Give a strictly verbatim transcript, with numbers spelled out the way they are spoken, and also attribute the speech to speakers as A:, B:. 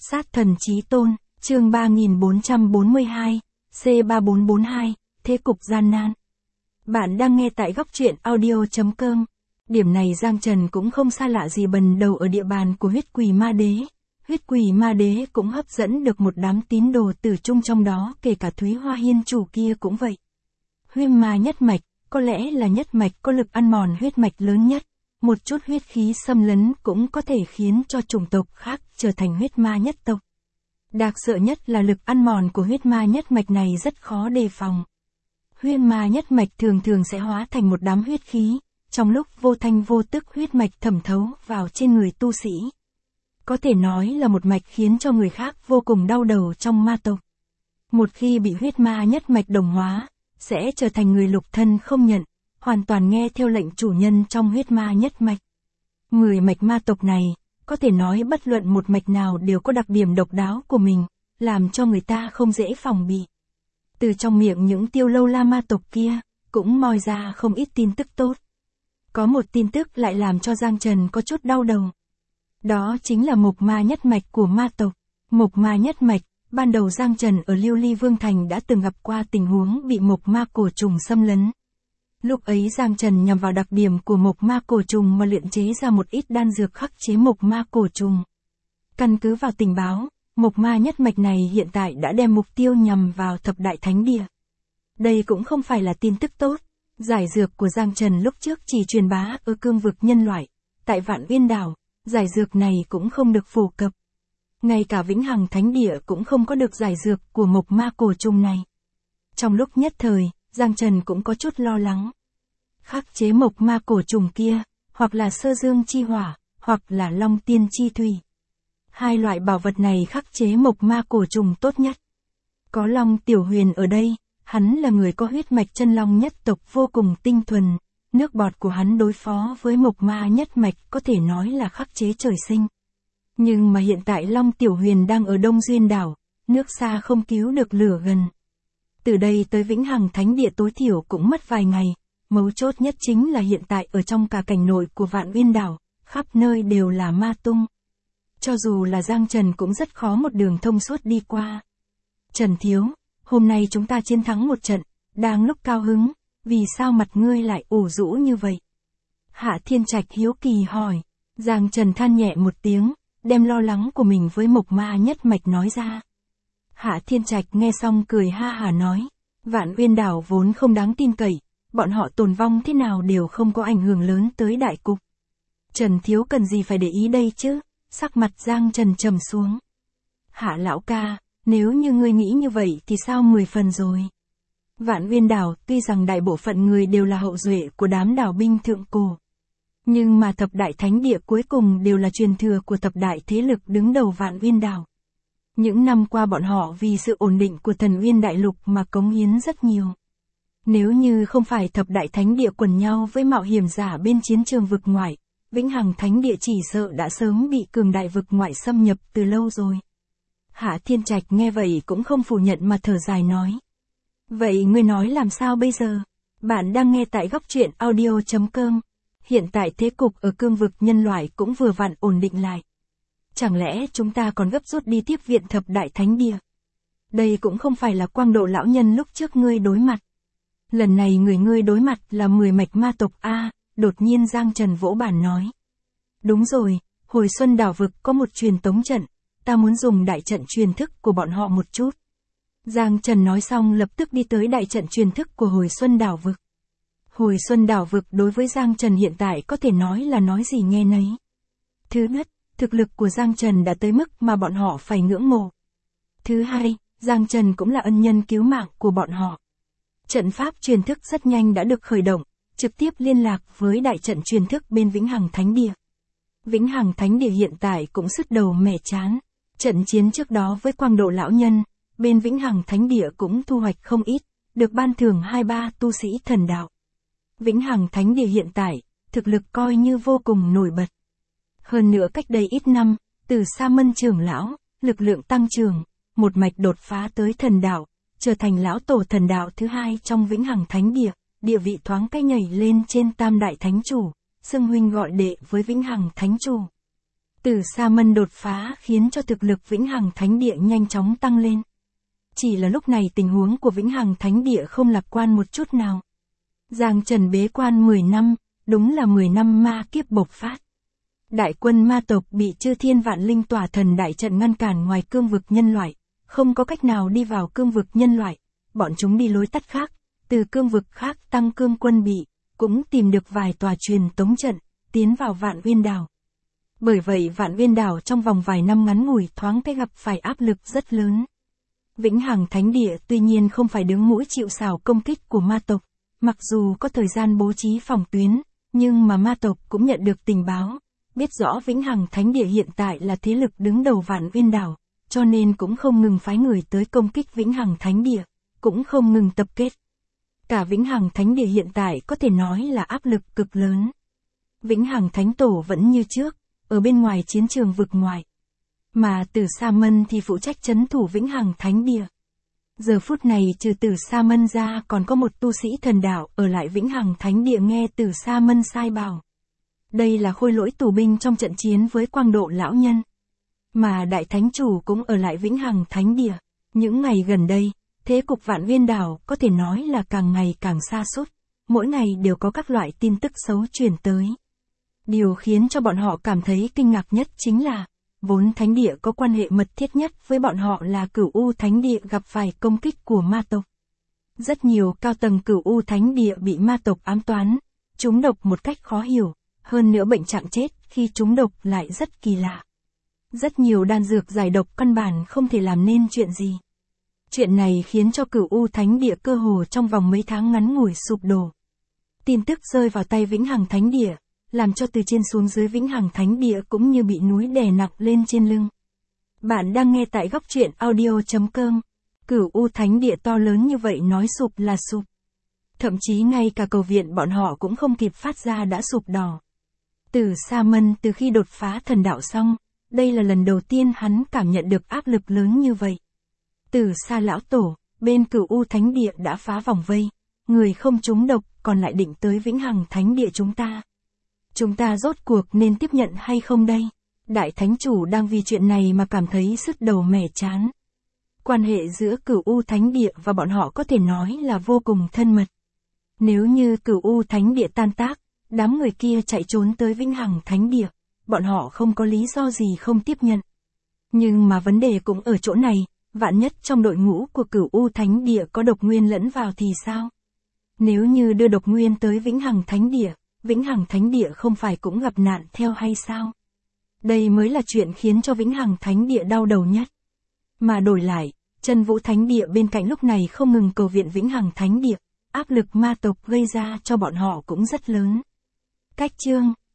A: Sát thần chí tôn, chương ba nghìn bốn trăm bốn mươi hai, C ba bốn bốn hai, thế cục gian nan. Bạn đang nghe tại góc truyện audio.com. Điểm này Giang Trần cũng không xa lạ gì bần đầu ở địa bàn của huyết quỷ ma đế. Huyết quỷ ma đế cũng hấp dẫn được một đám tín đồ tử trung trong đó, kể cả Thúy Hoa Hiên chủ kia cũng vậy. Huyêm ma nhất mạch, có lẽ là nhất mạch có lực ăn mòn huyết mạch lớn nhất. Một chút huyết khí xâm lấn cũng có thể khiến cho chủng tộc khác trở thành huyết ma nhất tộc. Đáng sợ nhất là lực ăn mòn của huyết ma nhất mạch này rất khó đề phòng. Huyết ma nhất mạch thường thường sẽ hóa thành một đám huyết khí, trong lúc vô thanh vô tức huyết mạch thẩm thấu vào trên người tu sĩ. Có thể nói là một mạch khiến cho người khác vô cùng đau đầu trong ma tộc. Một khi bị huyết ma nhất mạch đồng hóa, sẽ trở thành người lục thân không nhận, hoàn toàn nghe theo lệnh chủ nhân trong huyết ma nhất mạch. Mười mạch ma tộc này, có thể nói bất luận một mạch nào đều có đặc điểm độc đáo của mình, làm cho người ta không dễ phòng bị. Từ trong miệng những tiêu lâu la ma tộc kia, cũng moi ra không ít tin tức tốt. Có một tin tức lại làm cho Giang Trần có chút đau đầu. Đó chính là mộc ma nhất mạch của ma tộc. Mộc ma nhất mạch, ban đầu Giang Trần ở Liêu Ly Vương Thành đã từng gặp qua tình huống bị mộc ma cổ trùng xâm lấn. Lúc ấy Giang Trần nhằm vào đặc điểm của mộc ma cổ trùng mà luyện chế ra một ít đan dược khắc chế mộc ma cổ trùng. Căn cứ vào tình báo, mộc ma nhất mạch này hiện tại đã đem mục tiêu nhằm vào thập đại thánh địa. Đây cũng không phải là tin tức tốt. Giải dược của Giang Trần lúc trước chỉ truyền bá ở cương vực nhân loại. Tại Vạn Uyên Đảo, giải dược này cũng không được phổ cập. Ngay cả Vĩnh Hằng Thánh Địa cũng không có được giải dược của mộc ma cổ trùng này. Trong lúc nhất thời, Giang Trần cũng có chút lo lắng. Khắc chế mộc ma cổ trùng kia, hoặc là sơ dương chi hỏa, hoặc là long tiên chi thủy. Hai loại bảo vật này khắc chế mộc ma cổ trùng tốt nhất. Có Long Tiểu Huyền ở đây, hắn là người có huyết mạch chân long nhất tộc vô cùng tinh thuần, nước bọt của hắn đối phó với mộc ma nhất mạch có thể nói là khắc chế trời sinh. Nhưng mà hiện tại Long Tiểu Huyền đang ở Đông Duyên Đảo, nước xa không cứu được lửa gần. Từ đây tới Vĩnh Hằng Thánh Địa tối thiểu cũng mất vài ngày, mấu chốt nhất chính là hiện tại ở trong cả cảnh nội của Vạn Uyên Đảo, khắp nơi đều là ma tung. Cho dù là Giang Trần cũng rất khó một đường thông suốt đi qua. Trần Thiếu, hôm nay chúng ta chiến thắng một trận, đang lúc cao hứng, vì sao mặt ngươi lại ủ rũ như vậy? Hạ Thiên Trạch hiếu kỳ hỏi. Giang Trần than nhẹ một tiếng, đem lo lắng của mình với mộc ma nhất mạch nói ra. Hạ Thiên Trạch nghe xong cười ha hả nói, Vạn Uyên Đảo vốn không đáng tin cậy, bọn họ tồn vong thế nào đều không có ảnh hưởng lớn tới đại cục. Trần Thiếu cần gì phải để ý đây chứ? Sắc mặt Giang Trần trầm xuống. Hạ lão ca, nếu như ngươi nghĩ như vậy thì sao mười phần rồi? Vạn Uyên Đảo tuy rằng đại bộ phận người đều là hậu duệ của đám đảo binh thượng cổ. Nhưng mà thập đại thánh địa cuối cùng đều là truyền thừa của thập đại thế lực đứng đầu Vạn Uyên Đảo. Những năm qua bọn họ vì sự ổn định của Thần Uyên Đại Lục mà cống hiến rất nhiều. Nếu như không phải thập đại thánh địa quần nhau với mạo hiểm giả bên chiến trường vực ngoại, Vĩnh Hằng Thánh Địa chỉ sợ đã sớm bị cường đại vực ngoại xâm nhập từ lâu rồi. Hạ Thiên Trạch nghe vậy cũng không phủ nhận mà thở dài nói. Vậy ngươi nói làm sao bây giờ? Bạn đang nghe tại góc truyện audio.com. Hiện tại thế cục ở cương vực nhân loại cũng vừa vặn ổn định lại. Chẳng lẽ chúng ta còn gấp rút đi tiếp viện thập đại thánh địa? Đây cũng không phải là Quang Độ lão nhân lúc trước ngươi đối mặt. Lần này người ngươi đối mặt là mười mạch ma tộc A, đột nhiên Giang Trần vỗ bàn nói. Đúng rồi, hồi xuân đảo vực có một truyền tống trận, ta muốn dùng đại trận truyền thức của bọn họ một chút. Giang Trần nói xong lập tức đi tới đại trận truyền thức của hồi xuân đảo vực. Hồi xuân đảo vực đối với Giang Trần hiện tại có thể nói là nói gì nghe nấy. Thứ nhất, thực lực của Giang Trần đã tới mức mà bọn họ phải ngưỡng mộ. Thứ hai, Giang Trần cũng là ân nhân cứu mạng của bọn họ. Trận pháp truyền thức rất nhanh đã được khởi động, trực tiếp liên lạc với đại trận truyền thức bên Vĩnh Hằng Thánh Địa. Vĩnh Hằng Thánh Địa hiện tại cũng sứt đầu mẻ chán. Trận chiến trước đó với Quang Độ lão nhân, bên Vĩnh Hằng Thánh Địa cũng thu hoạch không ít, được ban thưởng hai ba tu sĩ thần đạo. Vĩnh Hằng Thánh Địa hiện tại, thực lực coi như vô cùng nổi bật. Hơn nữa cách đây ít năm, từ Sa Mân trưởng lão, lực lượng tăng trưởng, một mạch đột phá tới thần đạo, trở thành lão tổ thần đạo thứ hai trong Vĩnh Hằng Thánh Địa, địa vị thoáng cái nhảy lên trên tam đại thánh chủ, xưng huynh gọi đệ với Vĩnh Hằng Thánh Chủ. Từ Sa Mân đột phá khiến cho thực lực Vĩnh Hằng Thánh Địa nhanh chóng tăng lên. Chỉ là lúc này tình huống của Vĩnh Hằng Thánh Địa không lạc quan một chút nào. Giang Trần bế quan mười năm, đúng là mười năm ma kiếp bộc phát. Đại quân ma tộc bị Chư Thiên Vạn Linh Tỏa Thần Đại Trận ngăn cản ngoài cương vực nhân loại, không có cách nào đi vào cương vực nhân loại, bọn chúng đi lối tắt khác, từ cương vực khác tăng cương quân bị, cũng tìm được vài tòa truyền tống trận, tiến vào Vạn Uyên Đảo. Bởi vậy Vạn Uyên Đảo trong vòng vài năm ngắn ngủi thoáng cái gặp phải áp lực rất lớn. Vĩnh Hằng Thánh Địa tuy nhiên không phải đứng mũi chịu sào công kích của ma tộc, mặc dù có thời gian bố trí phòng tuyến, nhưng mà ma tộc cũng nhận được tình báo, biết rõ Vĩnh Hằng Thánh Địa hiện tại là thế lực đứng đầu Vạn Uyên Đảo, cho nên cũng không ngừng phái người tới công kích Vĩnh Hằng Thánh Địa, cũng không ngừng tập kết. Cả Vĩnh Hằng Thánh Địa hiện tại có thể nói là áp lực cực lớn. Vĩnh Hằng Thánh Tổ vẫn như trước, ở bên ngoài chiến trường vực ngoài. Mà Từ Sa Mân thì phụ trách trấn thủ Vĩnh Hằng Thánh Địa. Giờ phút này trừ Từ Sa Mân ra còn có một tu sĩ thần đạo ở lại Vĩnh Hằng Thánh Địa nghe Từ Sa Mân sai bảo. Đây là khôi lỗi tù binh trong trận chiến với Quang Độ lão nhân. Mà Đại Thánh Chủ cũng ở lại Vĩnh Hằng Thánh Địa. Những ngày gần đây, thế cục Vạn Uyên Đảo có thể nói là càng ngày càng sa sút, mỗi ngày đều có các loại tin tức xấu truyền tới. Điều khiến cho bọn họ cảm thấy kinh ngạc nhất chính là, vốn Thánh Địa có quan hệ mật thiết nhất với bọn họ là Cửu U Thánh Địa gặp phải công kích của ma tộc. Rất nhiều cao tầng Cửu U Thánh Địa bị ma tộc ám toán, trúng độc một cách khó hiểu, hơn nữa bệnh trạng chết khi trúng độc lại rất kỳ lạ. Rất nhiều đan dược giải độc căn bản không thể làm nên chuyện gì. Chuyện này khiến cho Cửu U Thánh Địa cơ hồ trong vòng mấy tháng ngắn ngủi sụp đổ. Tin tức rơi vào tay Vĩnh Hằng Thánh Địa, làm cho từ trên xuống dưới Vĩnh Hằng Thánh Địa cũng như bị núi đè nặng lên trên lưng. Bạn đang nghe tại góc truyện audio chấm com. Cửu U Thánh Địa to lớn như vậy nói sụp là sụp. Thậm chí ngay cả cầu viện bọn họ cũng không kịp phát ra đã sụp đổ. Từ Sa Mân từ khi đột phá thần đạo xong, đây là lần đầu tiên hắn cảm nhận được áp lực lớn như vậy. Từ Sa lão tổ, bên Cửu U Thánh Địa đã phá vòng vây, người không trúng độc còn lại định tới Vĩnh Hằng Thánh Địa chúng ta. Chúng ta rốt cuộc nên tiếp nhận hay không đây? Đại Thánh Chủ đang vì chuyện này mà cảm thấy sứt đầu mẻ chán. Quan hệ giữa Cửu U Thánh Địa và bọn họ có thể nói là vô cùng thân mật. Nếu như Cửu U Thánh Địa tan tác, đám người kia chạy trốn tới Vĩnh Hằng Thánh Địa, bọn họ không có lý do gì không tiếp nhận. Nhưng mà vấn đề cũng ở chỗ này, vạn nhất trong đội ngũ của Cửu U Thánh Địa có độc nguyên lẫn vào thì sao? Nếu như đưa độc nguyên tới Vĩnh Hằng Thánh Địa, Vĩnh Hằng Thánh Địa không phải cũng gặp nạn theo hay sao? Đây mới là chuyện khiến cho Vĩnh Hằng Thánh Địa đau đầu nhất. Mà đổi lại, Chân Vũ Thánh Địa bên cạnh lúc này không ngừng cầu viện Vĩnh Hằng Thánh Địa, áp lực ma tộc gây ra cho bọn họ cũng rất lớn. Cách chương